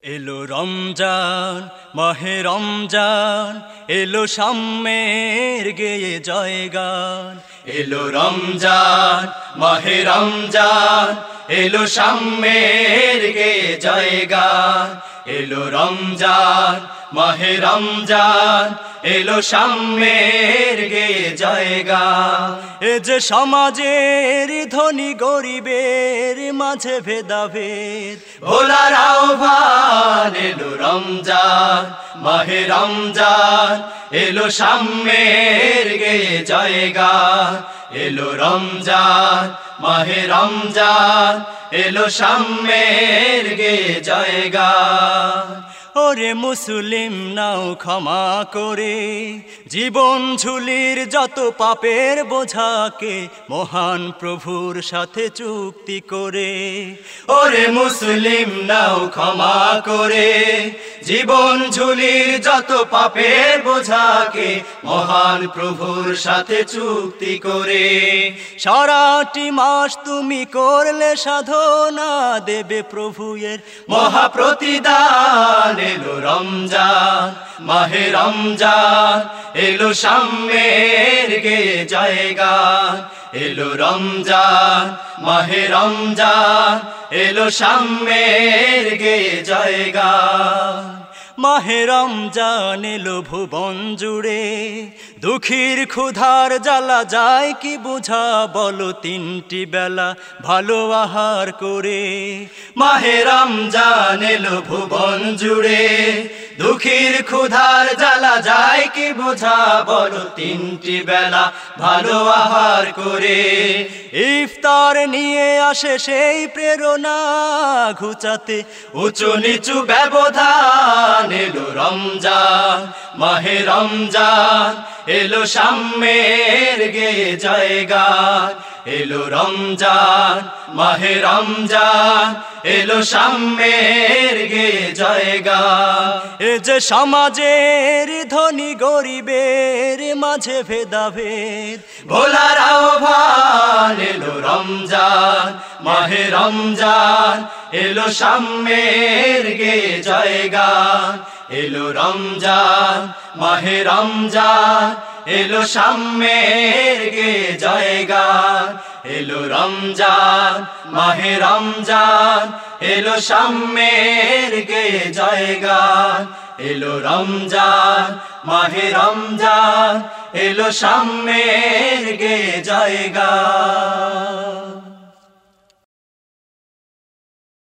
এলো রমজান, মাহে রমজান, এলো সাম্যের গেয়ে জয়গান। এলো রমজান, মাহে রমজান, এলো সাম্যের গেয়ে জয়গান। এলো রমজান, মাহে রমজান, এলো সাম্যের গেয়ে জয়গান। এ যে সমাজের ধনী গরিবের মাঝে ভেদাভেদ ভোলার আহ্বান। এলো রমজান, মাহে রমজান, এলো সাম্যের গেয়ে জয়গান। এলো রমজান, মাহে রমজান, এলো সাম্যের গেয়ে জয়গান। ওরে মুসলিম নাও ক্ষমা করে জীবন ঝুলির যত পাপের বোঝাকে মহান প্রভুর সাথে চুক্তি করে। ওরে মুসলিম নাও ক্ষমা করে জীবন ঝুলির যত পাপের বোঝাকে মহান প্রভুর সাথে চুক্তি করে। সারাটি মাস তুমি করলে সাধনা দেবে প্রভুয়ের মহাপ্রতিদান। এলো রমজান, মাহে রমজান, এলো সাম্যের গেয়ে জয়গান। এলো রমজান, মাহে রমজান, এলো সাম্যের গেয়ে জয়গান। মাহে রমজান এলো ভুবন জুড়ে দুঃখীর ক্ষুধার জ্বালা যায় কি বুঝা বলো তিনটি বেলা ভালো আহার করে। মাহে রমজান এলো ভুবন জুড়ে দুঃখীর ক্ষুধার জ্বালা যায় কি বোঝা বলো তিনটি বেলা ভালো আহার করে। ইফতার নিয়ে আসে সেই প্রেরণা ঘুচাতে উঁচু নিচু ব্যবধান। এলো রমজান, মাহে রমজান, এলো সাম্যের গেয়ে জয়গান। এলো রমজান, মাহে রমজান, এলো সাম্যের গেয়ে জয়গান। এ যে সমাজের ধনী গরিবের মাঝে ভেদাভেদ ভোলার আহ্বান। এলো রমজান, মাহে রমজান, এলো সাম্যের গেয়ে জয়গান। এলো রমজান, মাহে রমজান, এলো সাম্যের গেয়ে জয়গান। এলো রমজান, মাহে রমজান, এলো সাম্যের গেয়ে জয়গান। এলো রমজান, মাহে রমজান, এলো সাম্যের গেয়ে জয়গান।